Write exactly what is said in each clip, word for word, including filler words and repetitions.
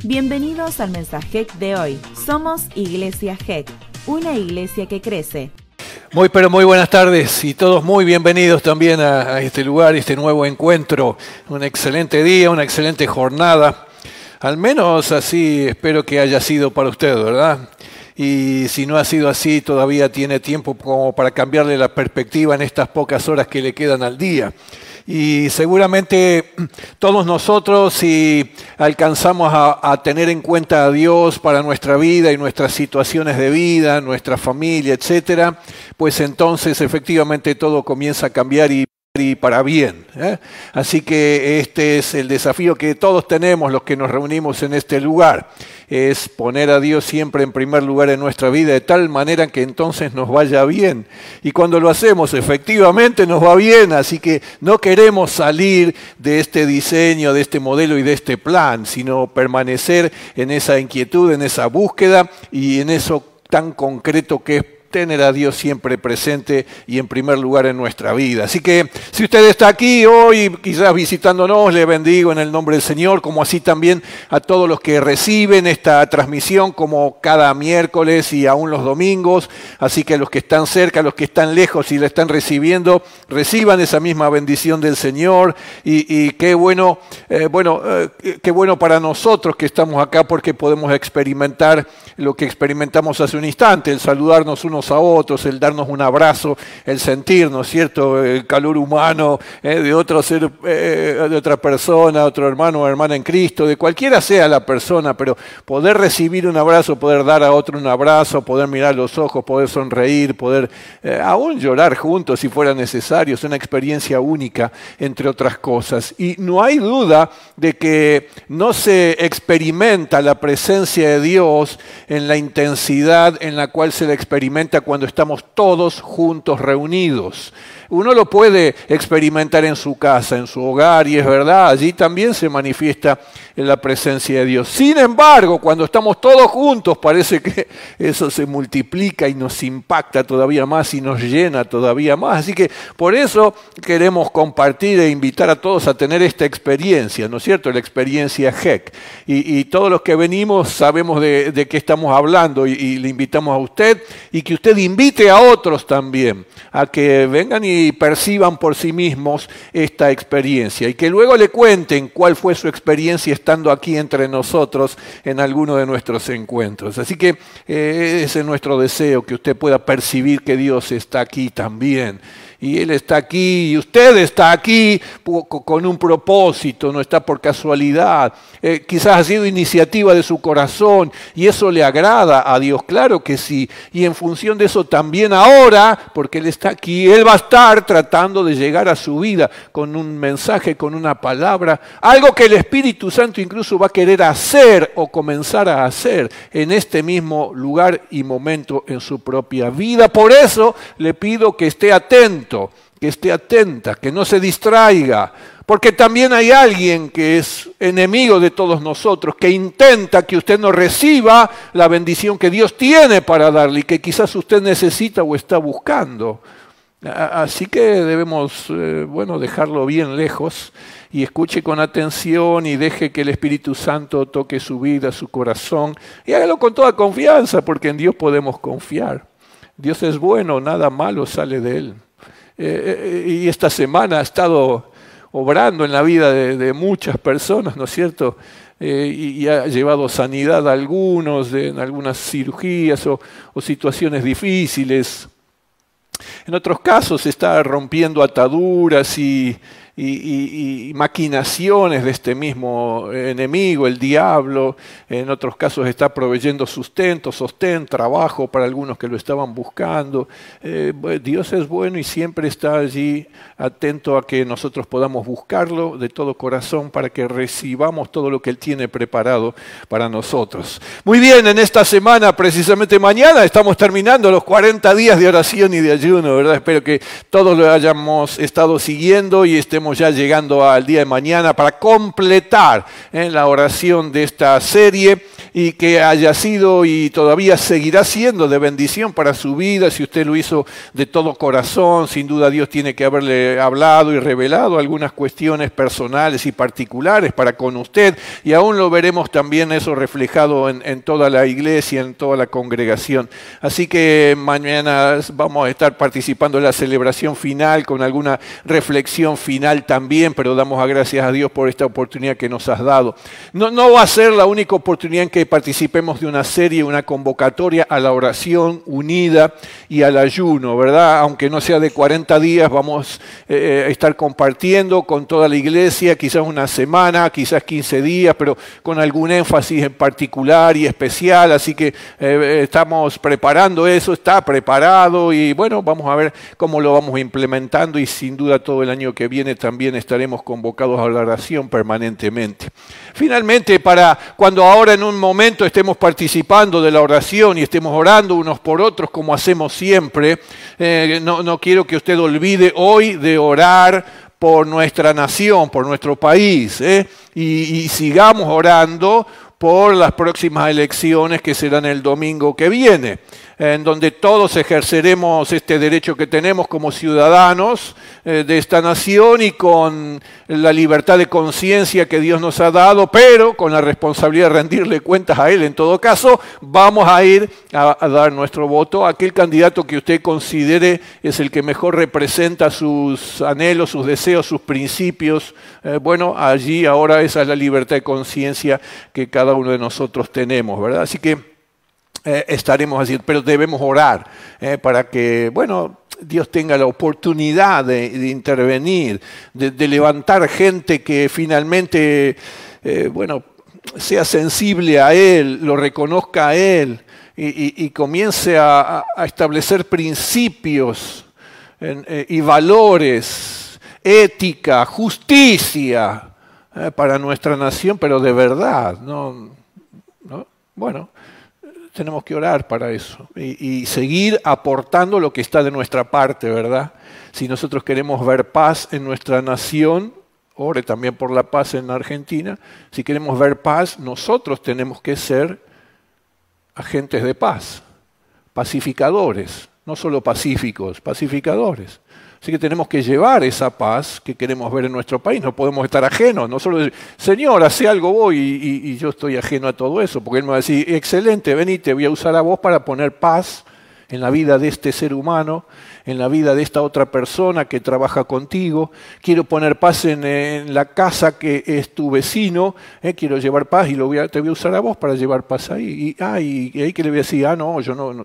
Bienvenidos al mensaje de hoy. Somos Iglesia G E C, una iglesia que crece. Muy pero muy buenas tardes y todos muy bienvenidos también a, a este lugar, este nuevo encuentro. Un excelente día, una excelente jornada. Al menos así espero que haya sido para usted, ¿verdad? Y si no ha sido así, todavía tiene tiempo como para cambiarle la perspectiva en estas pocas horas que le quedan al día. Y seguramente todos nosotros, si alcanzamos a, a tener en cuenta a Dios para nuestra vida y nuestras situaciones de vida, nuestra familia, etcétera, pues entonces efectivamente todo comienza a cambiar y y para bien, ¿eh? Así que este es el desafío que todos tenemos los que nos reunimos en este lugar, es poner a Dios siempre en primer lugar en nuestra vida de tal manera que entonces nos vaya bien. Y cuando lo hacemos efectivamente nos va bien, así que no queremos salir de este diseño, de este modelo y de este plan, sino permanecer en esa inquietud, en esa búsqueda y en eso tan concreto que es tener a Dios siempre presente y en primer lugar en nuestra vida. Así que si usted está aquí hoy, quizás visitándonos, le bendigo en el nombre del Señor, como así también a todos los que reciben esta transmisión como cada miércoles y aún los domingos. Así que los que están cerca, los que están lejos y la están recibiendo, reciban esa misma bendición del Señor. Y, y qué bueno, eh, bueno, eh, qué bueno para nosotros que estamos acá porque podemos experimentar lo que experimentamos hace un instante, el saludarnos unos a otros, el darnos un abrazo, el sentirnos, ¿cierto? El calor humano eh, de otro ser, eh, de otra persona, otro hermano o hermana en Cristo, de cualquiera sea la persona, pero poder recibir un abrazo, poder dar a otro un abrazo, poder mirar los ojos, poder sonreír, poder eh, aún llorar juntos si fuera necesario, es una experiencia única, entre otras cosas. Y no hay duda de que no se experimenta la presencia de Dios en la intensidad en la cual se la experimenta cuando estamos todos juntos reunidos. Uno lo puede experimentar en su casa, en su hogar, y es verdad, allí también se manifiesta la presencia de Dios. Sin embargo, cuando estamos todos juntos, parece que eso se multiplica y nos impacta todavía más y nos llena todavía más. Así que por eso queremos compartir e invitar a todos a tener esta experiencia, ¿no es cierto? La experiencia G E C. Y, y todos los que venimos sabemos de, de qué estamos hablando y, y le invitamos a usted y que usted invite a otros también a que vengan y perciban por sí mismos esta experiencia y que luego le cuenten cuál fue su experiencia estando aquí entre nosotros en alguno de nuestros encuentros. Así que eh, ese es nuestro deseo, que usted pueda percibir que Dios está aquí también. Y Él está aquí, y usted está aquí con un propósito, no está por casualidad. Eh, quizás ha sido iniciativa de su corazón y eso le agrada a Dios, claro que sí. Y en función de eso también ahora, porque Él está aquí, Él va a estar tratando de llegar a su vida con un mensaje, con una palabra, algo que el Espíritu Santo incluso va a querer hacer o comenzar a hacer en este mismo lugar y momento en su propia vida. Por eso le pido que esté atento. Que esté atenta, que no se distraiga, porque también hay alguien que es enemigo de todos nosotros, que intenta que usted no reciba la bendición que Dios tiene para darle y que quizás usted necesita o está buscando. Así que debemos, eh, bueno, dejarlo bien lejos y escuche con atención y deje que el Espíritu Santo toque su vida, su corazón y hágalo con toda confianza, porque en Dios podemos confiar. Dios es bueno, nada malo sale de Él. Eh, y esta semana ha estado obrando en la vida de, de muchas personas, ¿no es cierto? Eh, y, y ha llevado sanidad a algunos de, en algunas cirugías o, o situaciones difíciles. En otros casos está rompiendo ataduras y, y, y, y maquinaciones de este mismo enemigo, el diablo. En otros casos está proveyendo sustento, sostén, trabajo para algunos que lo estaban buscando. Eh, Dios es bueno y siempre está allí atento a que nosotros podamos buscarlo de todo corazón para que recibamos todo lo que Él tiene preparado para nosotros. Muy bien, en esta semana, precisamente mañana, estamos terminando los cuarenta días de oración y de ayuno, ¿verdad? Espero que todos lo hayamos estado siguiendo y estemos ya llegando al día de mañana para completar ¿eh? la oración de esta serie. y que haya sido y todavía seguirá siendo de bendición para su vida. Si usted lo hizo de todo corazón, sin duda Dios tiene que haberle hablado y revelado algunas cuestiones personales y particulares para con usted, y aún lo veremos también eso reflejado en, en toda la iglesia, en toda la congregación. Así que mañana vamos a estar participando en la celebración final con alguna reflexión final también, pero damos gracias a Dios por esta oportunidad que nos has dado. No, no va a ser la única oportunidad en que participemos de una serie, una convocatoria a la oración unida y al ayuno, ¿verdad? Aunque no sea de cuarenta días, vamos eh, a estar compartiendo con toda la iglesia, quizás una semana, quizás quince días, pero con algún énfasis en particular y especial, así que eh, estamos preparando eso, está preparado y bueno, vamos a ver cómo lo vamos implementando, y sin duda todo el año que viene también estaremos convocados a la oración permanentemente. Finalmente, para cuando ahora en un momento estemos participando de la oración y estemos orando unos por otros como hacemos siempre, eh, no, no quiero que usted olvide hoy de orar por nuestra nación, por nuestro país, ¿eh? y, y sigamos orando por las próximas elecciones que serán el domingo que viene, en donde todos ejerceremos este derecho que tenemos como ciudadanos eh, de esta nación y con la libertad de conciencia que Dios nos ha dado, pero con la responsabilidad de rendirle cuentas a Él. En todo caso, vamos a ir a, a dar nuestro voto a aquel candidato que usted considere es el que mejor representa sus anhelos, sus deseos, sus principios. Eh, bueno, allí ahora esa es la libertad de conciencia que cada uno de nosotros tenemos, ¿verdad? Así que Eh, estaremos así, pero debemos orar eh, para que, bueno, Dios tenga la oportunidad de, de intervenir, de, de levantar gente que finalmente, eh, bueno, sea sensible a Él, lo reconozca a Él y, y, y comience a, a establecer principios en, eh, y valores, ética, justicia eh, para nuestra nación, pero de verdad, ¿no? ¿No? Bueno, tenemos que orar para eso y, y seguir aportando lo que está de nuestra parte, ¿verdad? Si nosotros queremos ver paz en nuestra nación, ore también por la paz en Argentina. Si queremos ver paz, nosotros tenemos que ser agentes de paz, pacificadores, no solo pacíficos, pacificadores. Así que tenemos que llevar esa paz que queremos ver en nuestro país. No podemos estar ajenos. No solo decir, Señor, hace algo vos y, y, y yo estoy ajeno a todo eso. Porque Él me va a decir, excelente, vení, te voy a usar a vos para poner paz en la vida de este ser humano, en la vida de esta otra persona que trabaja contigo. Quiero poner paz en, en la casa que es tu vecino. Eh, quiero llevar paz y lo voy a, te voy a usar a vos para llevar paz ahí. Y, ah, y, y ahí que le voy a decir, ah, no, yo no... no.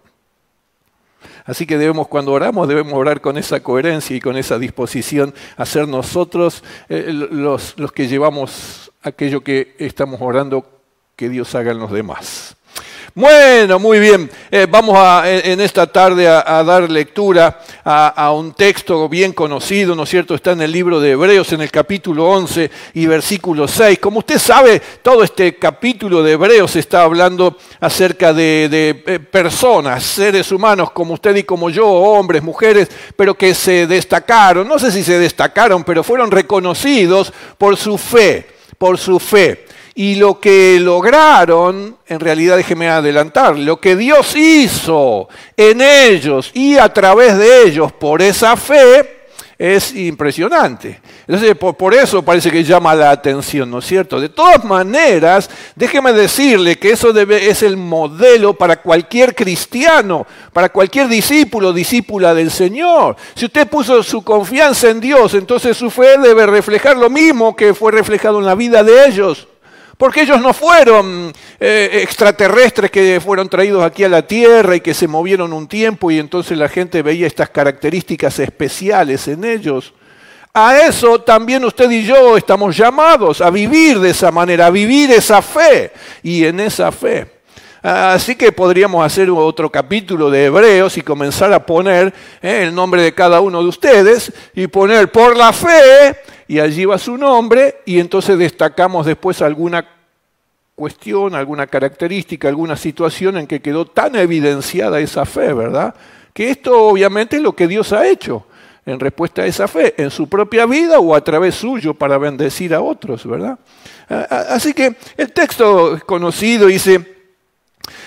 Así que debemos, cuando oramos, debemos orar con esa coherencia y con esa disposición a ser nosotros eh, los, los que llevamos aquello que estamos orando que Dios haga en los demás. Bueno, muy bien. Eh, vamos a, en esta tarde a, a dar lectura a, a un texto bien conocido, ¿no es cierto? Está en el libro de Hebreos, en el capítulo once y versículo seis. Como usted sabe, todo este capítulo de Hebreos está hablando acerca de, de personas, seres humanos como usted y como yo, hombres, mujeres, pero que se destacaron. No sé si se destacaron, pero fueron reconocidos por su fe, por su fe. Y lo que lograron, en realidad déjeme adelantar, lo que Dios hizo en ellos y a través de ellos por esa fe es impresionante. Entonces, por, por eso parece que llama la atención, ¿no es cierto? De todas maneras, déjeme decirle que eso debe, es el modelo para cualquier cristiano, para cualquier discípulo, discípula del Señor. Si usted puso su confianza en Dios, entonces su fe debe reflejar lo mismo que fue reflejado en la vida de ellos. Porque ellos no fueron eh, extraterrestres que fueron traídos aquí a la tierra y que se movieron un tiempo y entonces la gente veía estas características especiales en ellos. A eso también usted y yo estamos llamados, a vivir de esa manera, a vivir esa fe y en esa fe. Así que podríamos hacer otro capítulo de Hebreos y comenzar a poner eh, el nombre de cada uno de ustedes y poner por la fe, y allí va su nombre, y entonces destacamos después alguna cuestión, alguna característica, alguna situación en que quedó tan evidenciada esa fe, ¿verdad? Que esto obviamente es lo que Dios ha hecho en respuesta a esa fe, en su propia vida o a través suyo para bendecir a otros, ¿verdad? Así que el texto conocido dice,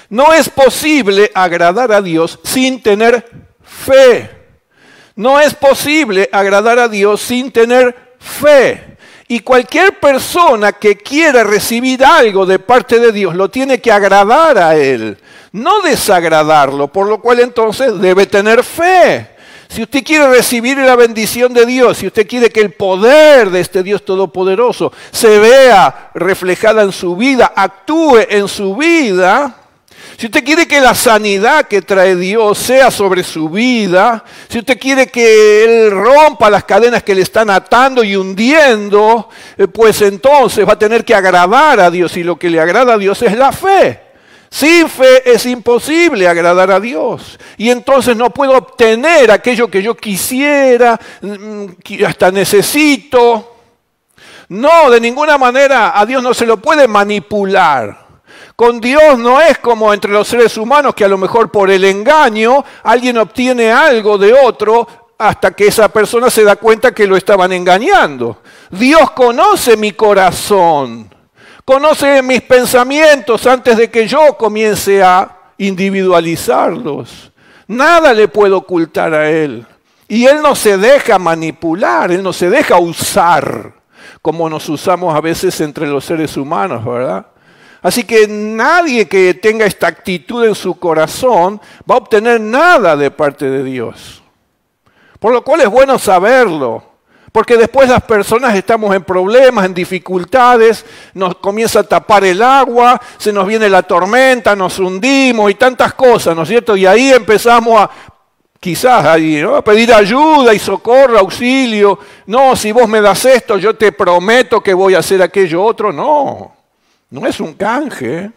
No es posible agradar a Dios sin tener fe. No es posible agradar a Dios sin tener fe. Y cualquier persona que quiera recibir algo de parte de Dios lo tiene que agradar a Él, no desagradarlo, por lo cual entonces debe tener fe. Si usted quiere recibir la bendición de Dios, si usted quiere que el poder de este Dios todopoderoso se vea reflejada en su vida, actúe en su vida, si usted quiere que la sanidad que trae Dios sea sobre su vida, si usted quiere que Él rompa las cadenas que le están atando y hundiendo, pues entonces va a tener que agradar a Dios, y lo que le agrada a Dios es la fe. Sin fe es imposible agradar a Dios. Y entonces no puedo obtener aquello que yo quisiera, hasta necesito. No, de ninguna manera a Dios no se lo puede manipular. Con Dios no es como entre los seres humanos, que a lo mejor por el engaño alguien obtiene algo de otro hasta que esa persona se da cuenta que lo estaban engañando. Dios conoce mi corazón. Conoce mis pensamientos antes de que yo comience a individualizarlos. Nada le puedo ocultar a Él. Y Él no se deja manipular, Él no se deja usar, como nos usamos a veces entre los seres humanos, ¿verdad? Así que nadie que tenga esta actitud en su corazón va a obtener nada de parte de Dios. Por lo cual es bueno saberlo. Porque después las personas estamos en problemas, en dificultades, nos comienza a tapar el agua, se nos viene la tormenta, nos hundimos y tantas cosas, ¿no es cierto? Y ahí empezamos a, quizás ahí, ¿no?, a pedir ayuda y socorro, auxilio. No, si vos me das esto, yo te prometo que voy a hacer aquello otro. No, no es un canje.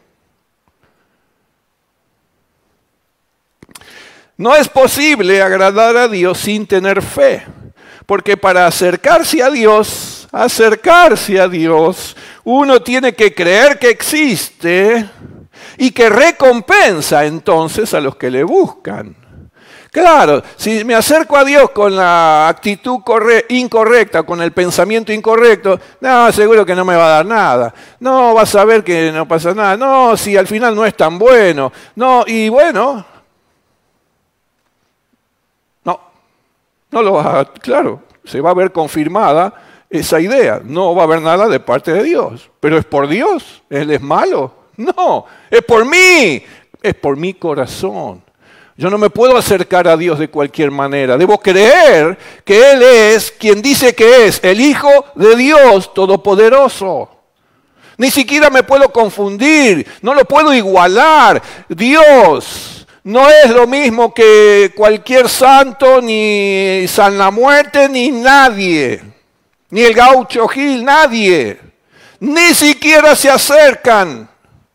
No es posible agradar a Dios sin tener fe. Porque para acercarse a Dios, acercarse a Dios, uno tiene que creer que existe y que recompensa entonces a los que le buscan. Claro, si me acerco a Dios con la actitud corre- incorrecta, con el pensamiento incorrecto, no, seguro que no me va a dar nada. No, vas a ver que no pasa nada. No, si al final no es tan bueno. No, y bueno, no, no lo vas a, claro, se va a ver confirmada esa idea. No va a haber nada de parte de Dios. Pero es por Dios, Él es malo. No, es por mí, es por mi corazón. Yo no me puedo acercar a Dios de cualquier manera. Debo creer que Él es quien dice que es, el Hijo de Dios Todopoderoso. Ni siquiera me puedo confundir, no lo puedo igualar. Dios no es lo mismo que cualquier santo, ni San la Muerte, ni nadie. Ni el Gaucho Gil, nadie. Ni siquiera se acercan.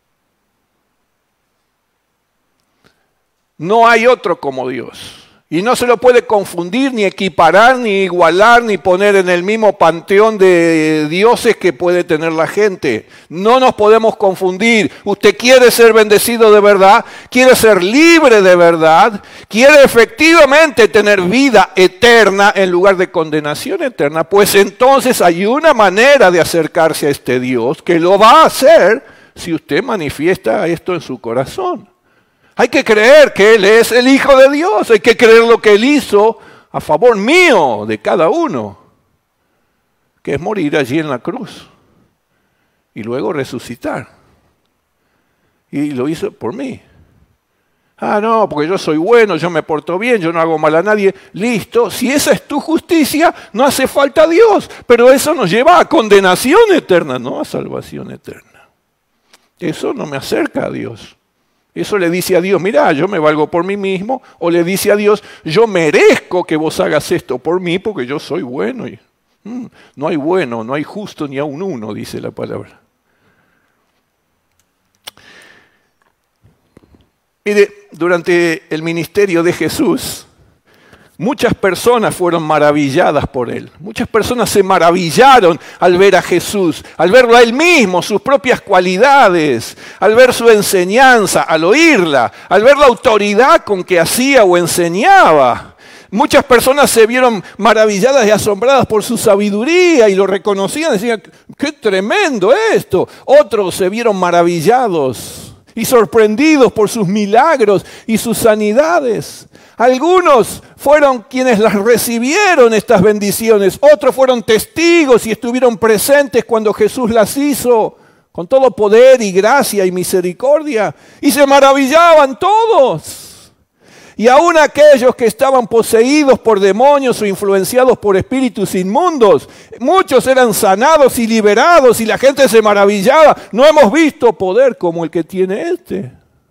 No hay otro como Dios. Y no se lo puede confundir, ni equiparar, ni igualar, ni poner en el mismo panteón de dioses que puede tener la gente. No nos podemos confundir. Usted quiere ser bendecido de verdad, quiere ser libre de verdad, quiere efectivamente tener vida eterna en lugar de condenación eterna. Pues entonces hay una manera de acercarse a este Dios que lo va a hacer si usted manifiesta esto en su corazón. Hay que creer que Él es el Hijo de Dios. Hay que creer lo que Él hizo a favor mío, de cada uno, que es morir allí en la cruz y luego resucitar. Y lo hizo por mí. Ah, no, porque yo soy bueno, yo me porto bien, yo no hago mal a nadie. Listo, si esa es tu justicia, no hace falta Dios. Pero eso nos lleva a condenación eterna, no a salvación eterna. Eso no me acerca a Dios. Eso le dice a Dios, mira, yo me valgo por mí mismo. O le dice a Dios, yo merezco que vos hagas esto por mí porque yo soy bueno. Y, mm, no hay bueno, no hay justo ni aun uno, dice la palabra. Mire, durante el ministerio de Jesús, muchas personas fueron maravilladas por Él. Muchas personas se maravillaron al ver a Jesús, al verlo a Él mismo, sus propias cualidades, al ver su enseñanza, al oírla, al ver la autoridad con que hacía o enseñaba. Muchas personas se vieron maravilladas y asombradas por su sabiduría y lo reconocían, decían, ¡qué tremendo esto! Otros se vieron maravillados y sorprendidos por sus milagros y sus sanidades. Algunos fueron quienes las recibieron, estas bendiciones. Otros fueron testigos y estuvieron presentes cuando Jesús las hizo, con todo poder y gracia y misericordia. Y se maravillaban todos. Y aún aquellos que estaban poseídos por demonios o influenciados por espíritus inmundos, muchos eran sanados y liberados y la gente se maravillaba. No hemos visto poder como el que tiene este.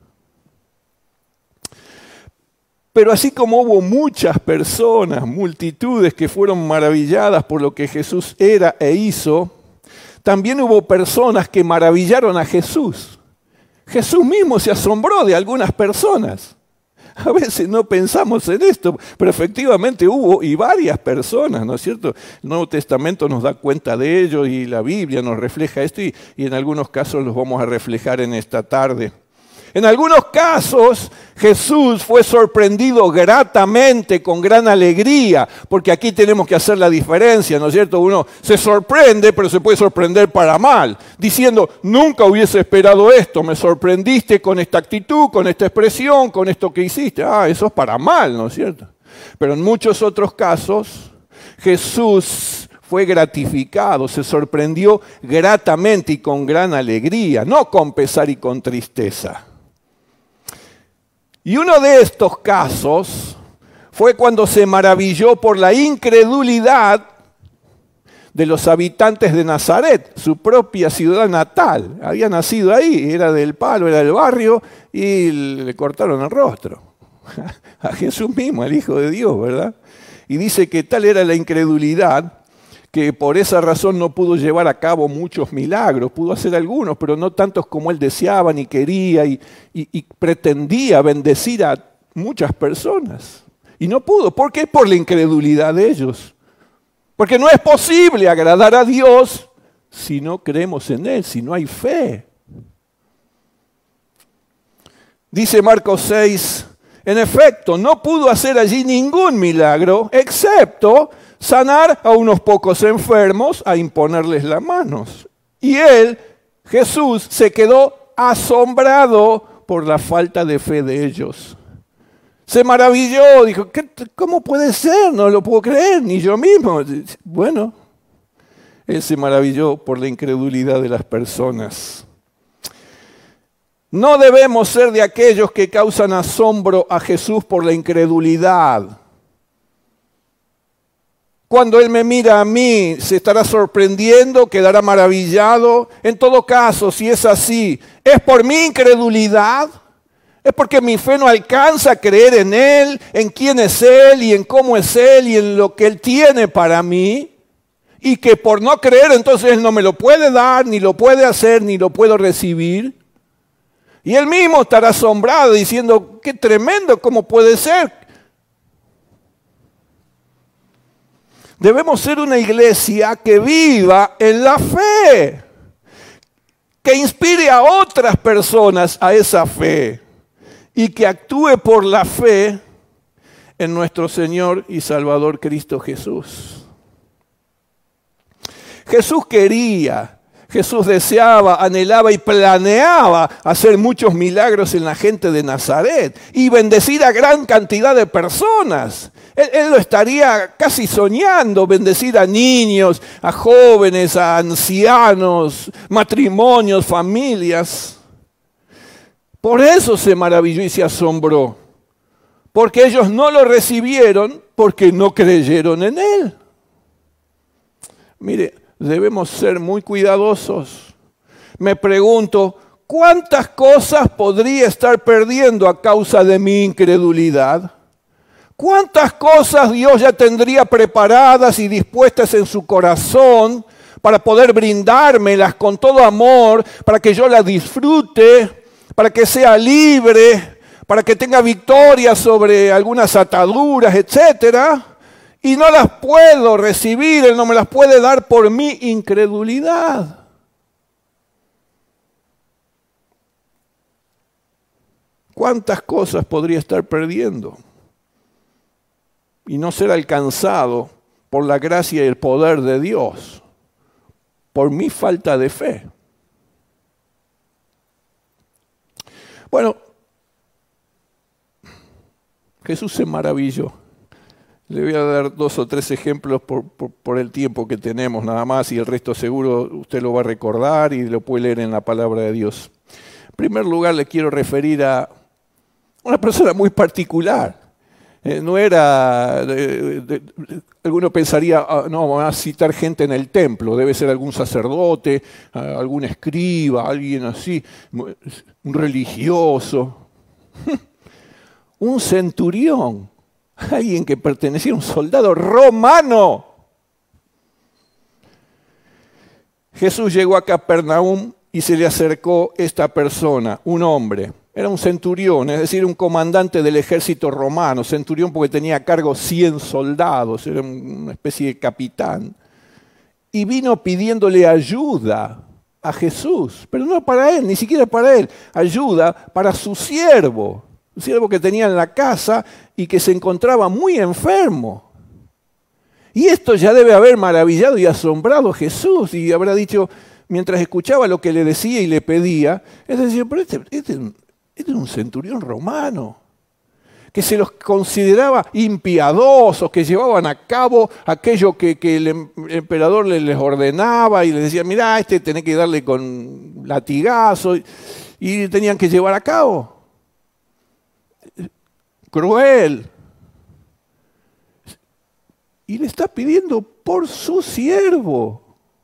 Pero así como hubo muchas personas, multitudes que fueron maravilladas por lo que Jesús era e hizo, también hubo personas que maravillaron a Jesús. Jesús mismo se asombró de algunas personas. A veces no pensamos en esto, pero efectivamente hubo y varias personas, ¿no es cierto? El Nuevo Testamento nos da cuenta de ello y la Biblia nos refleja esto y, y en algunos casos los vamos a reflejar en esta tarde. En algunos casos Jesús fue sorprendido gratamente, con gran alegría, porque aquí tenemos que hacer la diferencia, ¿no es cierto? Uno se sorprende, pero se puede sorprender para mal, diciendo, nunca hubiese esperado esto, me sorprendiste con esta actitud, con esta expresión, con esto que hiciste. Ah, eso es para mal, ¿no es cierto? Pero en muchos otros casos, Jesús fue gratificado, se sorprendió gratamente y con gran alegría, no con pesar y con tristeza. Y uno de estos casos fue cuando se maravilló por la incredulidad de los habitantes de Nazaret, su propia ciudad natal. Había nacido ahí, era del palo, era del barrio, y le cortaron el rostro. A Jesús mismo, al Hijo de Dios, ¿verdad? Y dice que tal era la incredulidad que por esa razón no pudo llevar a cabo muchos milagros. Pudo hacer algunos, pero no tantos como él deseaba ni quería, y, y, y pretendía bendecir a muchas personas. Y no pudo. ¿Por qué? Por la incredulidad de ellos. Porque no es posible agradar a Dios si no creemos en Él, si no hay fe. Dice Marcos seis, en efecto, no pudo hacer allí ningún milagro, excepto sanar a unos pocos enfermos, a imponerles las manos. Y él, Jesús, se quedó asombrado por la falta de fe de ellos. Se maravilló, dijo, ¿qué, ¿cómo puede ser? No lo puedo creer, ni yo mismo. Bueno, él se maravilló por la incredulidad de las personas. No debemos ser de aquellos que causan asombro a Jesús por la incredulidad. Cuando Él me mira a mí, ¿se estará sorprendiendo? ¿Quedará maravillado? En todo caso, si es así, ¿es por mi incredulidad? ¿Es porque mi fe no alcanza a creer en Él, en quién es Él y en cómo es Él y en lo que Él tiene para mí? Y que por no creer entonces Él no me lo puede dar, ni lo puede hacer, ni lo puedo recibir. Y Él mismo estará asombrado diciendo, qué tremendo, ¿cómo puede ser? Debemos ser una iglesia que viva en la fe, que inspire a otras personas a esa fe y que actúe por la fe en nuestro Señor y Salvador Cristo Jesús. Jesús quería, Jesús deseaba, anhelaba y planeaba hacer muchos milagros en la gente de Nazaret y bendecir a gran cantidad de personas. Él, él lo estaría casi soñando, bendecir a niños, a jóvenes, a ancianos, matrimonios, familias. Por eso se maravilló y se asombró, porque ellos no lo recibieron porque no creyeron en Él. Mire, debemos ser muy cuidadosos. Me pregunto, ¿cuántas cosas podría estar perdiendo a causa de mi incredulidad? ¿Cuántas cosas Dios ya tendría preparadas y dispuestas en su corazón para poder brindármelas con todo amor, para que yo las disfrute, para que sea libre, para que tenga victoria sobre algunas ataduras, etcétera? Y no las puedo recibir, Él no me las puede dar por mi incredulidad. ¿Cuántas cosas podría estar perdiendo y no ser alcanzado por la gracia y el poder de Dios por mi falta de fe? Bueno, Jesús se maravilló. Le voy a dar dos o tres ejemplos por, por, por el tiempo que tenemos nada más, y el resto seguro usted lo va a recordar y lo puede leer en la palabra de Dios. En primer lugar, le quiero referir a una persona muy particular. Eh, no era, de, de, de, alguno pensaría, ah, no, van a citar gente en el templo, debe ser algún sacerdote, ah, algún escriba, alguien así, un religioso, un centurión, alguien que pertenecía a un soldado romano. Jesús llegó a Capernaum y se le acercó esta persona, un hombre. Era un centurión, es decir, un comandante del ejército romano. Centurión porque tenía a cargo cien soldados, era una especie de capitán. Y vino pidiéndole ayuda a Jesús, pero no para él, ni siquiera para él. Ayuda para su siervo, un siervo que tenía en la casa y que se encontraba muy enfermo. Y esto ya debe haber maravillado y asombrado a Jesús, y habrá dicho, mientras escuchaba lo que le decía y le pedía, es decir, pero este... este Este era un centurión romano, que se los consideraba impiadosos, que llevaban a cabo aquello que, que el emperador les ordenaba y les decía, mirá, este tenés que darle con latigazo, y tenían que llevar a cabo. Cruel. Y le está pidiendo por su siervo.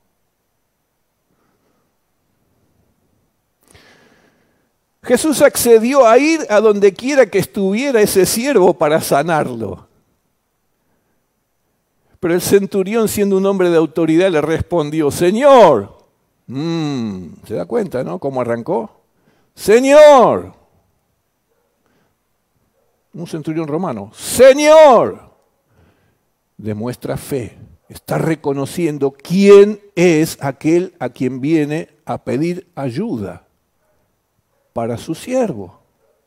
Jesús accedió a ir a donde quiera que estuviera ese siervo para sanarlo. Pero el centurión, siendo un hombre de autoridad, le respondió, Señor, mm, ¿se da cuenta, no? ¿Cómo arrancó? Señor, un centurión romano, Señor, demuestra fe, está reconociendo quién es aquel a quien viene a pedir ayuda para su siervo.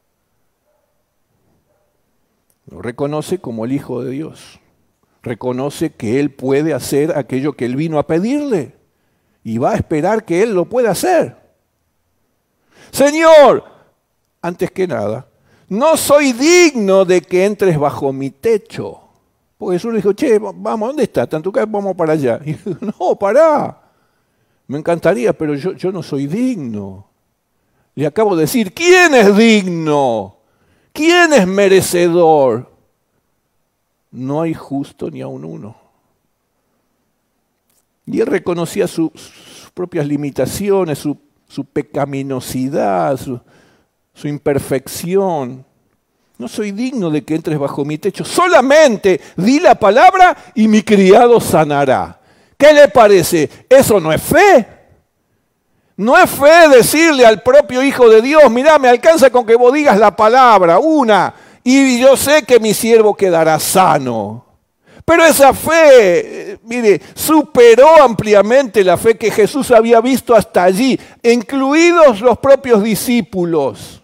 Lo reconoce como el Hijo de Dios. Reconoce que Él puede hacer aquello que Él vino a pedirle y va a esperar que Él lo pueda hacer. Señor, antes que nada, no soy digno de que entres bajo mi techo. Porque Jesús le dijo, che, vamos, ¿dónde está? ¿Está en tu casa? Vamos para allá. Y dijo, no, pará. Me encantaría, pero yo, yo no soy digno. Le acabo de decir, ¿quién es digno? ¿Quién es merecedor? No hay justo ni aun uno. Y él reconocía su, sus propias limitaciones, su, su pecaminosidad, su, su imperfección. No soy digno de que entres bajo mi techo. Solamente di la palabra y mi criado sanará. ¿Qué le parece? ¿Eso no es fe? No es fe decirle al propio Hijo de Dios, mirá, me alcanza con que vos digas la palabra, una, y yo sé que mi siervo quedará sano. Pero esa fe, mire, superó ampliamente la fe que Jesús había visto hasta allí, incluidos los propios discípulos.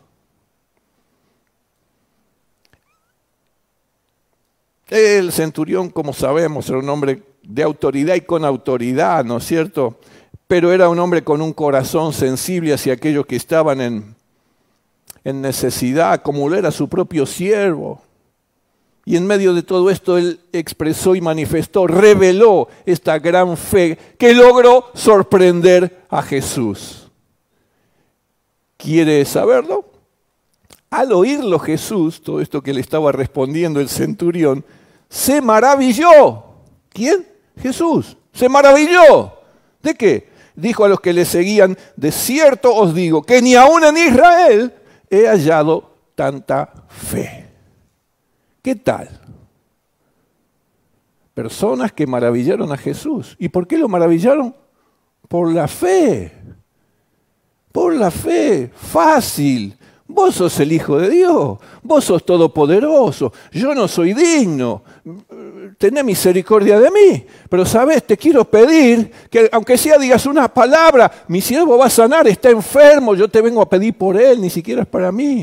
El centurión, como sabemos, era un hombre de autoridad y con autoridad, ¿no es cierto? Pero era un hombre con un corazón sensible hacia aquellos que estaban en, en necesidad, como lo era su propio siervo. Y en medio de todo esto él expresó y manifestó, reveló esta gran fe que logró sorprender a Jesús. ¿Quiere saberlo? Al oírlo Jesús, todo esto que le estaba respondiendo el centurión, se maravilló. ¿Quién? Jesús. Se maravilló. ¿De qué? Dijo a los que le seguían, de cierto os digo que ni aún en Israel he hallado tanta fe. ¿Qué tal? Personas que maravillaron a Jesús. ¿Y por qué lo maravillaron? Por la fe. Por la fe. Fácil. Vos sos el Hijo de Dios, vos sos todopoderoso, yo no soy digno, tené misericordia de mí, pero sabés, te quiero pedir que aunque sea digas una palabra, mi siervo va a sanar, está enfermo, yo te vengo a pedir por él, ni siquiera es para mí.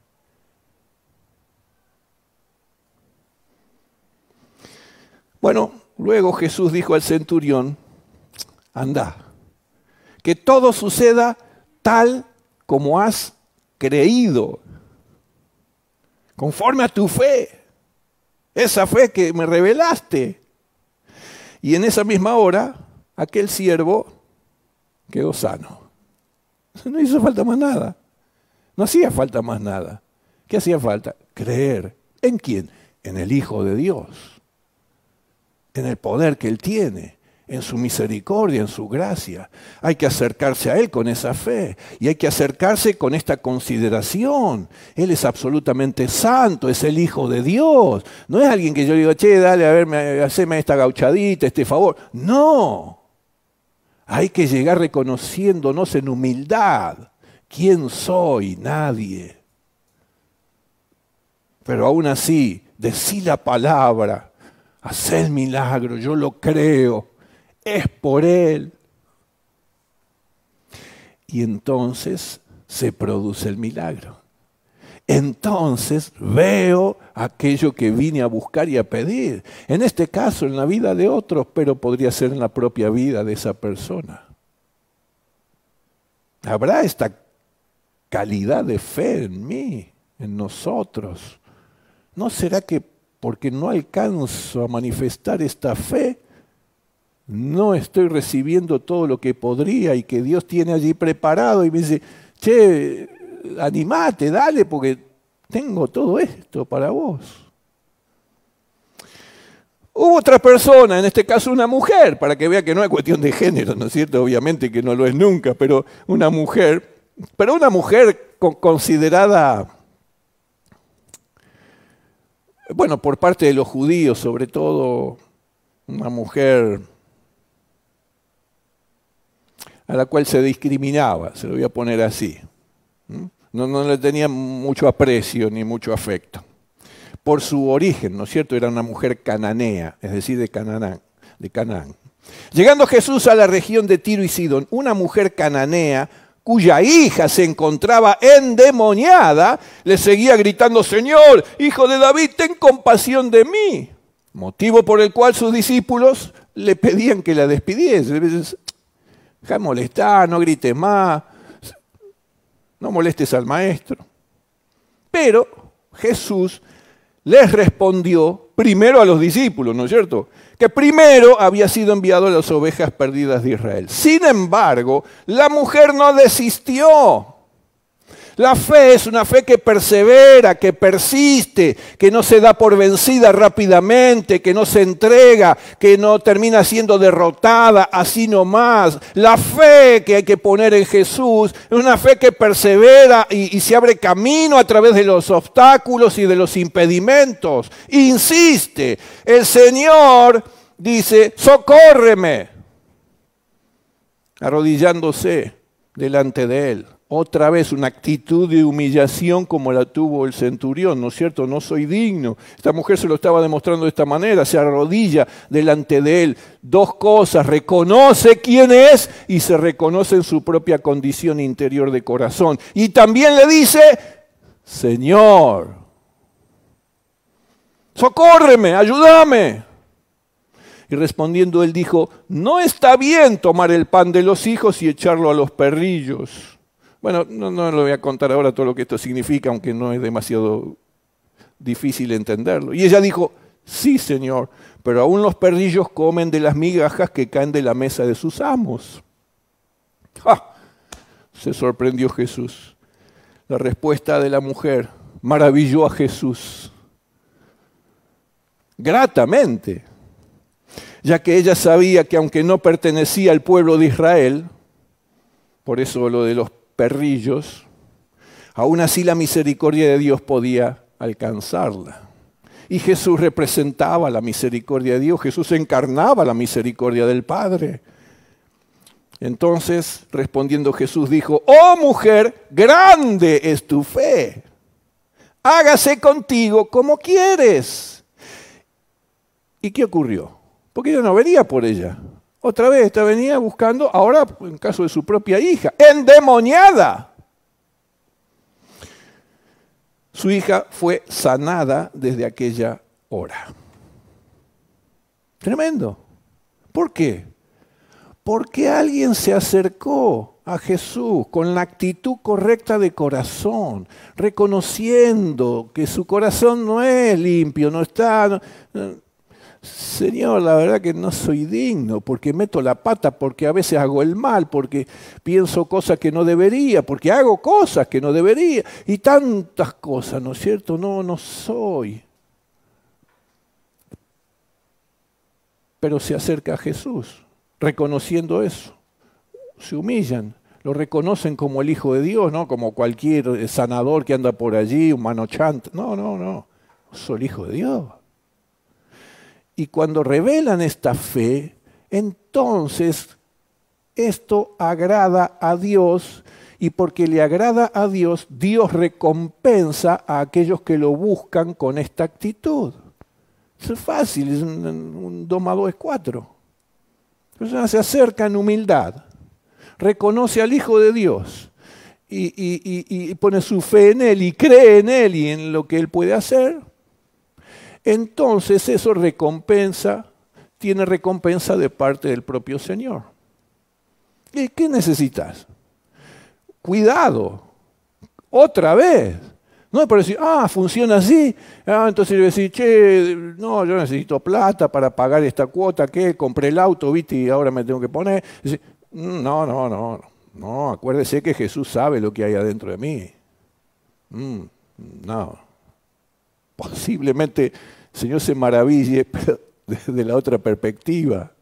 Bueno, luego Jesús dijo al centurión, anda, que todo suceda tal como has creído, conforme a tu fe, esa fe que me revelaste. Y en esa misma hora, aquel siervo quedó sano. No hizo falta más nada. No hacía falta más nada. ¿Qué hacía falta? Creer. ¿En quién? En el Hijo de Dios. En el poder que Él tiene. En su misericordia, en su gracia. Hay que acercarse a Él con esa fe. Y hay que acercarse con esta consideración. Él es absolutamente santo, es el Hijo de Dios. No es alguien que yo digo, che, dale, a ver, haceme esta gauchadita, este favor. No. Hay que llegar reconociéndonos en humildad. ¿Quién soy? Nadie. Pero aún así, decí la palabra, hacé el milagro, yo lo creo, es por Él. Y entonces se produce el milagro. Entonces veo aquello que vine a buscar y a pedir. En este caso, en la vida de otros, pero podría ser en la propia vida de esa persona. ¿Habrá esta calidad de fe en mí, en nosotros? ¿No será que porque no alcanzo a manifestar esta fe, no estoy recibiendo todo lo que podría y que Dios tiene allí preparado? Y me dice, che, animate, dale, porque tengo todo esto para vos. Hubo otra persona, en este caso una mujer, para que vea que no es cuestión de género, ¿no es cierto? Obviamente que no lo es nunca, pero una mujer, pero una mujer con, considerada, bueno, por parte de los judíos, sobre todo, una mujer a la cual se discriminaba, se lo voy a poner así. No, no le tenía mucho aprecio ni mucho afecto. Por su origen, ¿no es cierto? Era una mujer cananea, es decir, de Canaán, de Canaán. Llegando Jesús a la región de Tiro y Sidón, una mujer cananea cuya hija se encontraba endemoniada, le seguía gritando, Señor, Hijo de David, ten compasión de mí. Motivo por el cual sus discípulos le pedían que la despidiese. Deja de molestar, no grites más, no molestes al maestro. Pero Jesús les respondió primero a los discípulos, ¿no es cierto? Que primero había sido enviado a las ovejas perdidas de Israel. Sin embargo, la mujer no desistió. La fe es una fe que persevera, que persiste, que no se da por vencida rápidamente, que no se entrega, que no termina siendo derrotada así nomás. La fe que hay que poner en Jesús es una fe que persevera y, y se abre camino a través de los obstáculos y de los impedimentos. Insiste, el Señor dice, socórreme, arrodillándose delante de Él. Otra vez una actitud de humillación como la tuvo el centurión, ¿no es cierto? No soy digno. Esta mujer se lo estaba demostrando de esta manera, se arrodilla delante de Él. Dos cosas, reconoce quién es y se reconoce en su propia condición interior de corazón. Y también le dice, Señor, socórreme, ayúdame. Y respondiendo Él dijo, no está bien tomar el pan de los hijos y echarlo a los perrillos. Bueno, no, no le voy a contar ahora todo lo que esto significa, aunque no es demasiado difícil entenderlo. Y ella dijo, sí, Señor, pero aún los perrillos comen de las migajas que caen de la mesa de sus amos. ¡Ja! Se sorprendió Jesús. La respuesta de la mujer maravilló a Jesús. Gratamente, ya que ella sabía que aunque no pertenecía al pueblo de Israel, por eso lo de los perrillos, aún así la misericordia de Dios podía alcanzarla. Y Jesús representaba la misericordia de Dios, Jesús encarnaba la misericordia del Padre. Entonces, respondiendo Jesús dijo, oh mujer, grande es tu fe, hágase contigo como quieres. ¿Y qué ocurrió? Porque ella no venía por ella. Otra vez, esta venía buscando, ahora en caso de su propia hija, endemoniada. Su hija fue sanada desde aquella hora. Tremendo. ¿Por qué? Porque alguien se acercó a Jesús con la actitud correcta de corazón, reconociendo que su corazón no es limpio, no está... No, no. Señor, la verdad que no soy digno, porque meto la pata, porque a veces hago el mal, porque pienso cosas que no debería, porque hago cosas que no debería, y tantas cosas, ¿no es cierto? No, no soy. Pero se acerca a Jesús, reconociendo eso. Se humillan, lo reconocen como el Hijo de Dios, no como cualquier sanador que anda por allí, un manochante. No, no, no, soy el Hijo de Dios. Y cuando revelan esta fe, entonces esto agrada a Dios, y porque le agrada a Dios, Dios recompensa a aquellos que lo buscan con esta actitud. Eso es fácil, es un, un dos más dos es cuatro. La persona se acerca en humildad, reconoce al Hijo de Dios y, y, y, y pone su fe en Él y cree en Él y en lo que Él puede hacer. Entonces eso recompensa, tiene recompensa de parte del propio Señor. ¿Y qué necesitas? Cuidado, otra vez. No es por decir, ah, funciona así. Ah, entonces le voy a decir, che, no, yo necesito plata para pagar esta cuota, ¿qué? Compré el auto, ¿viste? Y ahora me tengo que poner. Dice, no, no, no, no, acuérdese que Jesús sabe lo que hay adentro de mí. Mm, no. Posiblemente el Señor se maraville, pero desde la otra perspectiva.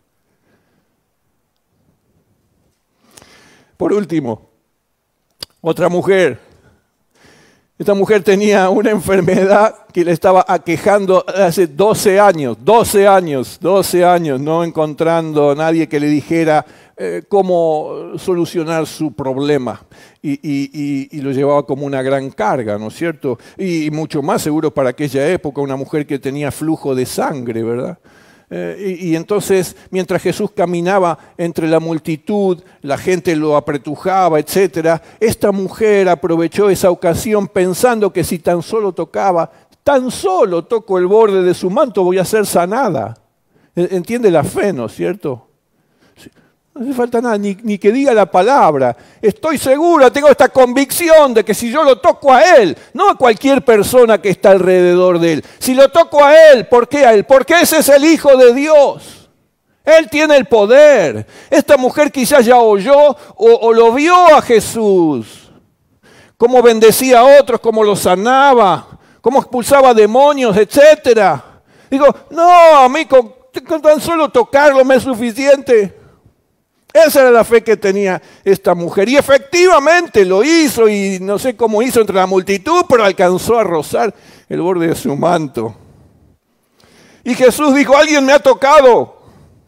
Por último, otra mujer. Esta mujer tenía una enfermedad que le estaba aquejando hace doce años, doce años, doce años, no encontrando a nadie que le dijera eh, cómo solucionar su problema. Y, y, y, y lo llevaba como una gran carga, ¿no es cierto? Y, y mucho más seguro para aquella época, una mujer que tenía flujo de sangre, ¿verdad? Eh, y, y entonces, mientras Jesús caminaba entre la multitud, la gente lo apretujaba, etcétera, esta mujer aprovechó esa ocasión pensando que si tan solo tocaba, tan solo toco el borde de su manto, voy a ser sanada. ¿Entiende la fe, no es cierto? No hace falta nada, ni, ni que diga la palabra. Estoy segura, tengo esta convicción de que si yo lo toco a Él, no a cualquier persona que está alrededor de Él, si lo toco a Él, ¿por qué a Él? Porque ese es el Hijo de Dios. Él tiene el poder. Esta mujer quizás ya oyó o, o lo vio a Jesús, cómo bendecía a otros, cómo los sanaba, cómo expulsaba demonios, etcétera. Digo, no, a mí con, con tan solo tocarlo me es suficiente. Esa era la fe que tenía esta mujer. Y efectivamente lo hizo, y no sé cómo hizo entre la multitud, pero alcanzó a rozar el borde de su manto. Y Jesús dijo, alguien me ha tocado,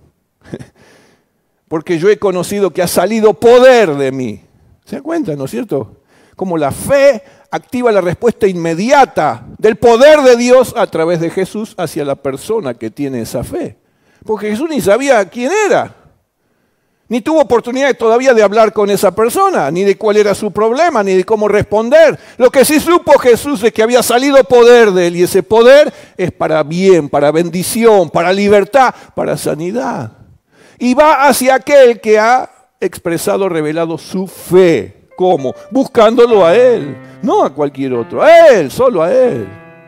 porque yo he conocido que ha salido poder de mí. ¿Se dan cuenta, no es cierto? Como la fe activa la respuesta inmediata del poder de Dios a través de Jesús hacia la persona que tiene esa fe. Porque Jesús ni sabía quién era. Ni tuvo oportunidad todavía de hablar con esa persona, ni de cuál era su problema, ni de cómo responder. Lo que sí supo Jesús es que había salido poder de Él, y ese poder es para bien, para bendición, para libertad, para sanidad. Y va hacia aquel que ha expresado, revelado su fe. ¿Cómo? Buscándolo a Él, no a cualquier otro, a Él, solo a Él.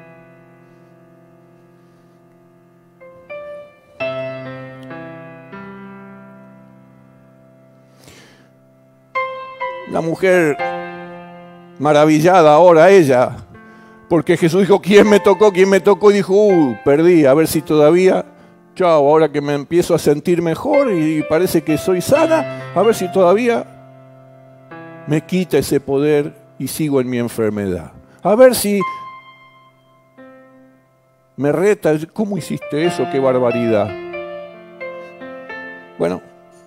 La mujer maravillada ahora ella, porque Jesús dijo, ¿quién me tocó? ¿Quién me tocó? Y dijo, uh, perdí, a ver si todavía, chao, ahora que me empiezo a sentir mejor y parece que soy sana, a ver si todavía me quita ese poder y sigo en mi enfermedad. A ver si me reta, ¿cómo hiciste eso? ¡Qué barbaridad! Bueno,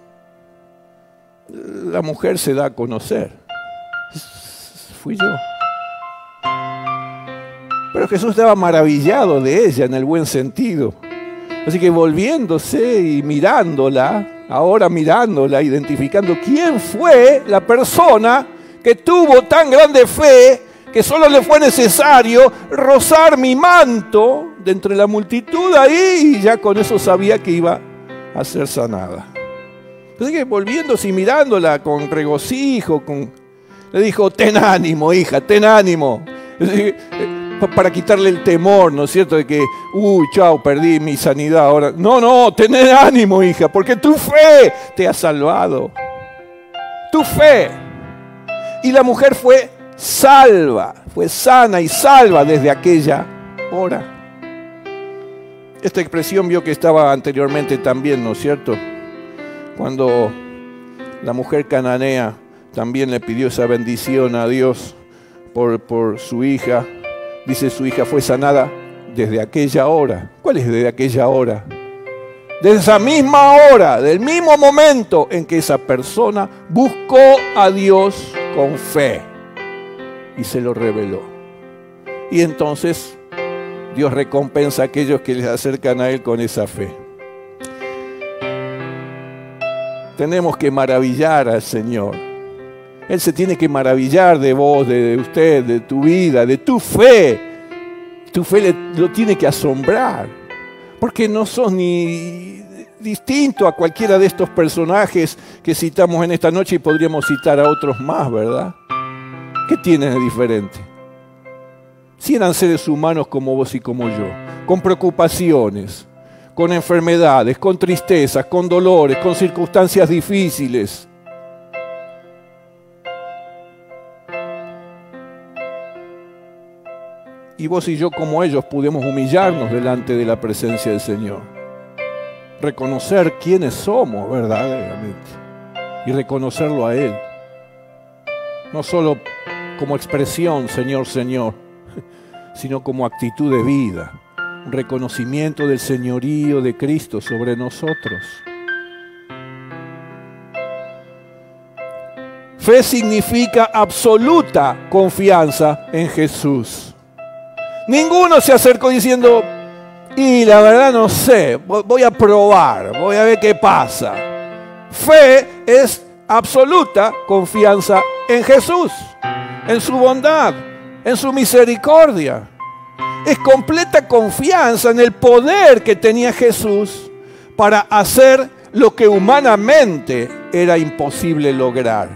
la mujer se da a conocer. Fui yo. Pero Jesús estaba maravillado de ella en el buen sentido. Así que volviéndose y mirándola, ahora mirándola, identificando quién fue la persona que tuvo tan grande fe que solo le fue necesario rozar mi manto de entre la multitud ahí, y ya con eso sabía que iba a ser sanada. Así que volviéndose y mirándola con regocijo, con... le dijo, ten ánimo, hija, ten ánimo. Así, para quitarle el temor, ¿no es cierto? De que, uy, chao, perdí mi sanidad ahora. No, no, ten ánimo, hija, porque tu fe te ha salvado. Tu fe. Y la mujer fue salva, fue sana y salva desde aquella hora. Esta expresión vio que estaba anteriormente también, ¿no es cierto? Cuando la mujer cananea también le pidió esa bendición a Dios por, por su hija. Dice, su hija fue sanada desde aquella hora. ¿Cuál es desde aquella hora? Desde esa misma hora, del mismo momento en que esa persona buscó a Dios con fe y se lo reveló. Y entonces Dios recompensa a aquellos que les acercan a Él con esa fe. Tenemos que maravillar al Señor. Él se tiene que maravillar de vos, de usted, de tu vida, de tu fe. Tu fe le, lo tiene que asombrar. Porque no sos ni distinto a cualquiera de estos personajes que citamos en esta noche y podríamos citar a otros más, ¿verdad? ¿Qué tienes de diferente? Si eran seres humanos como vos y como yo, con preocupaciones, con enfermedades, con tristezas, con dolores, con circunstancias difíciles. Y vos y yo como ellos pudimos humillarnos delante de la presencia del Señor. Reconocer quiénes somos verdaderamente. Y reconocerlo a Él. No solo como expresión, Señor, Señor, sino como actitud de vida. Un reconocimiento del señorío de Cristo sobre nosotros. Fe significa absoluta confianza en Jesús. Ninguno se acercó diciendo, y la verdad no sé, voy a probar, voy a ver qué pasa. Fe es absoluta confianza en Jesús, en su bondad, en su misericordia. Es completa confianza en el poder que tenía Jesús para hacer lo que humanamente era imposible lograr.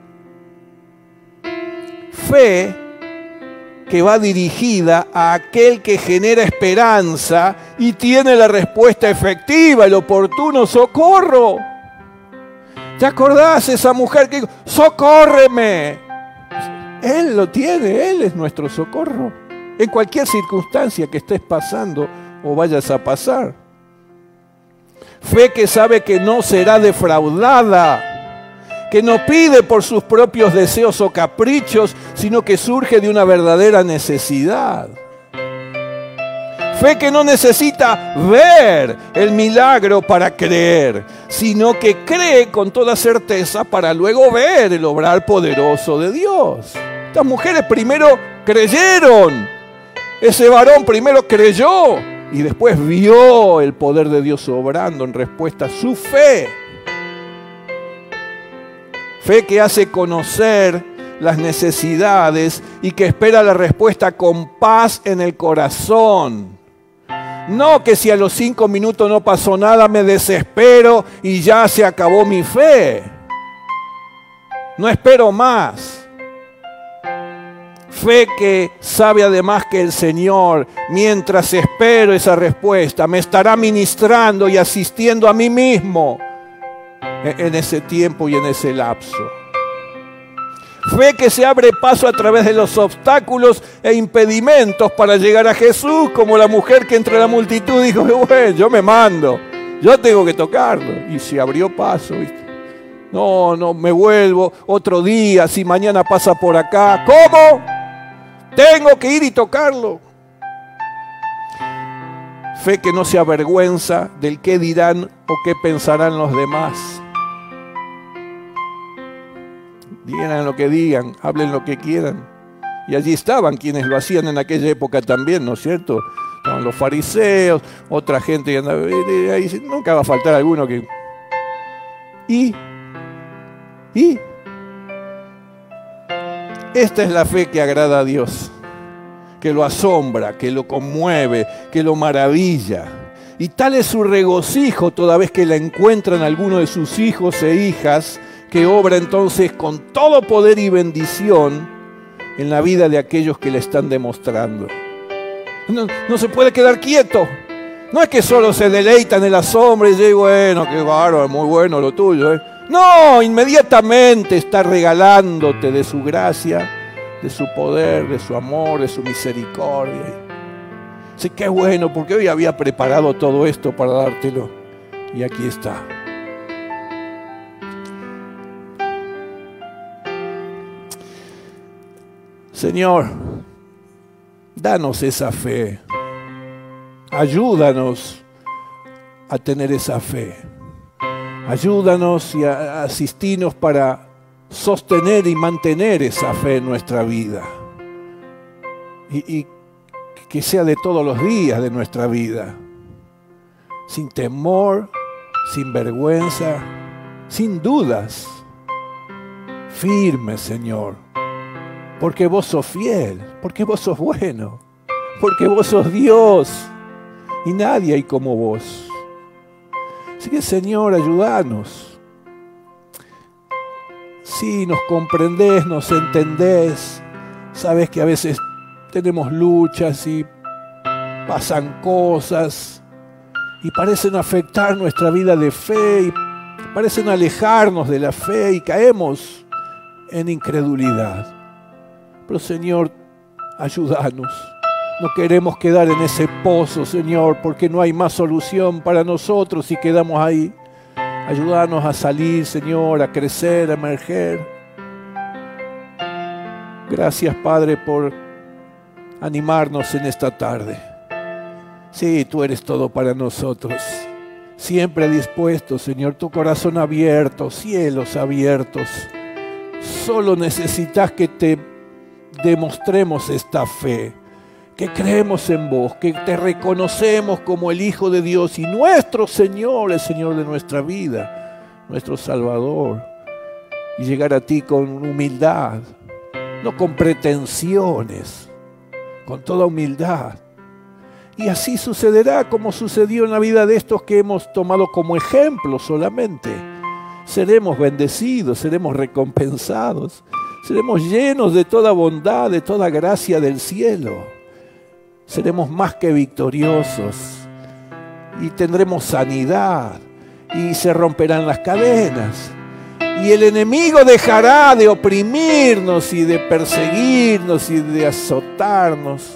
Fe que va dirigida a aquel que genera esperanza y tiene la respuesta efectiva, el oportuno socorro. ¿Te acordás esa mujer que dijo, socórreme? Él lo tiene, Él es nuestro socorro. En cualquier circunstancia que estés pasando o vayas a pasar. Fe que sabe que no será defraudada, que no pide por sus propios deseos o caprichos, sino que surge de una verdadera necesidad. Fe que no necesita ver el milagro para creer, sino que cree con toda certeza para luego ver el obrar poderoso de Dios. Estas mujeres primero creyeron, ese varón primero creyó y después vio el poder de Dios obrando en respuesta a su fe. Fe que hace conocer las necesidades y que espera la respuesta con paz en el corazón. No que si a los cinco minutos no pasó nada me desespero y ya se acabó mi fe. No espero más. Fe que sabe además que el Señor, mientras espero esa respuesta, me estará ministrando y asistiendo a mí mismo en ese tiempo y en ese lapso. Fe que se abre paso a través de los obstáculos e impedimentos para llegar a Jesús, como la mujer que entre la multitud dijo, bueno, yo me mando, yo tengo que tocarlo. Y se abrió paso, ¿viste? No, no, me vuelvo otro día, si mañana pasa por acá. ¿Cómo? Tengo que ir y tocarlo. Fe que no se avergüenza del qué dirán o qué pensarán los demás. Digan lo que digan, hablen lo que quieran. Y allí estaban quienes lo hacían en aquella época también, ¿no es cierto? Estaban los fariseos, otra gente que andaba ahí. Nunca va a faltar alguno que... ¿Y? ¿Y? Esta es la fe que agrada a Dios, que lo asombra, que lo conmueve, que lo maravilla. Y tal es su regocijo toda vez que la encuentran alguno de sus hijos e hijas, que obra entonces con todo poder y bendición en la vida de aquellos que le están demostrando. No, no se puede quedar quieto. No es que solo se deleita en el asombro y dice, bueno, qué bárbaro, muy bueno lo tuyo, ¿eh? No, inmediatamente está regalándote de su gracia, de su poder, de su amor, de su misericordia. Sí, qué bueno, porque hoy había preparado todo esto para dártelo. Y aquí está. Señor, danos esa fe. Ayúdanos a tener esa fe. Ayúdanos y a asistirnos para sostener y mantener esa fe en nuestra vida. Y, y que sea de todos los días de nuestra vida. Sin temor, sin vergüenza, sin dudas. Firme, Señor. Porque vos sos fiel, porque vos sos bueno, porque vos sos Dios. Y nadie hay como vos. Así que, Señor, ayúdanos. Sí, nos comprendés, nos entendés. Sabes que a veces tenemos luchas y pasan cosas y parecen afectar nuestra vida de fe y parecen alejarnos de la fe y caemos en incredulidad. Pero, Señor, ayúdanos. No queremos quedar en ese pozo, Señor, porque no hay más solución para nosotros si quedamos ahí. Ayúdanos a salir, Señor, a crecer, a emerger. Gracias, Padre, por animarnos en esta tarde. Sí, tú eres todo para nosotros. Siempre dispuesto, Señor, tu corazón abierto, cielos abiertos. Solo necesitas que te demostremos esta fe. Que creemos en vos, que te reconocemos como el Hijo de Dios y nuestro Señor, el Señor de nuestra vida, nuestro Salvador. Y llegar a ti con humildad, no con pretensiones, con toda humildad. Y así sucederá como sucedió en la vida de estos que hemos tomado como ejemplo solamente. Seremos bendecidos, seremos recompensados, seremos llenos de toda bondad, de toda gracia del cielo. Seremos más que victoriosos y tendremos sanidad y se romperán las cadenas. Y el enemigo dejará de oprimirnos y de perseguirnos y de azotarnos.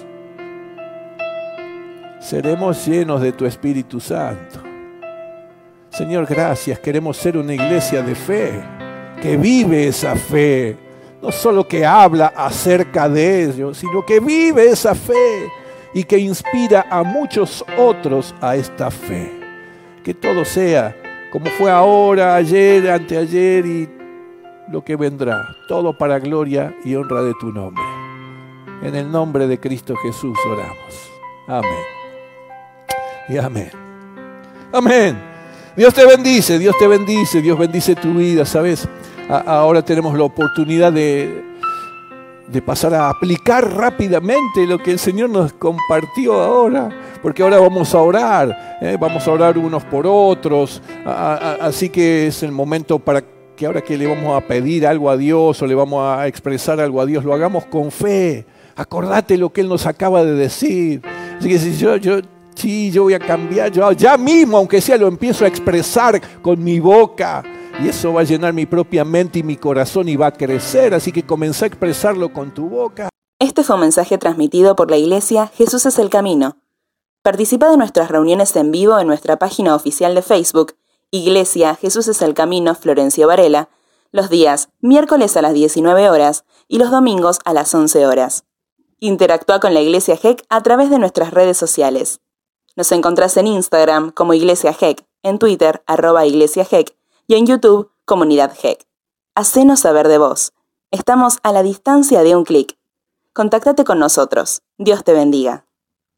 Seremos llenos de tu Espíritu Santo. Señor, gracias. Queremos ser una iglesia de fe, que vive esa fe. No solo que habla acerca de ello, sino que vive esa fe. Y que inspira a muchos otros a esta fe. Que todo sea como fue ahora, ayer, anteayer y lo que vendrá. Todo para gloria y honra de tu nombre. En el nombre de Cristo Jesús oramos. Amén. Y amén. Amén. Dios te bendice, Dios te bendice, Dios bendice tu vida, ¿sabes? A- ahora tenemos la oportunidad de... de pasar a aplicar rápidamente lo que el Señor nos compartió ahora, porque ahora vamos a orar, ¿eh? vamos a orar unos por otros, a, a, así que es el momento para que ahora que le vamos a pedir algo a Dios o le vamos a expresar algo a Dios, lo hagamos con fe. Acordate lo que Él nos acaba de decir. Así que si yo, yo, sí, yo voy a cambiar, yo ya mismo, aunque sea, lo empiezo a expresar con mi boca. Y eso va a llenar mi propia mente y mi corazón y va a crecer. Así que comenzá a expresarlo con tu boca. Este fue un mensaje transmitido por la Iglesia Jesús es el Camino. Participa de nuestras reuniones en vivo en nuestra página oficial de Facebook, Iglesia Jesús es el Camino Florencio Varela, los días miércoles a las diecinueve horas y los domingos a las once horas. Interactúa con la Iglesia G E C a través de nuestras redes sociales. Nos encontrás en Instagram como Iglesia G E C, en Twitter, arroba Iglesia G E C, y en YouTube, Comunidad G E C. Hacenos saber de vos. Estamos a la distancia de un clic. Contáctate con nosotros. Dios te bendiga.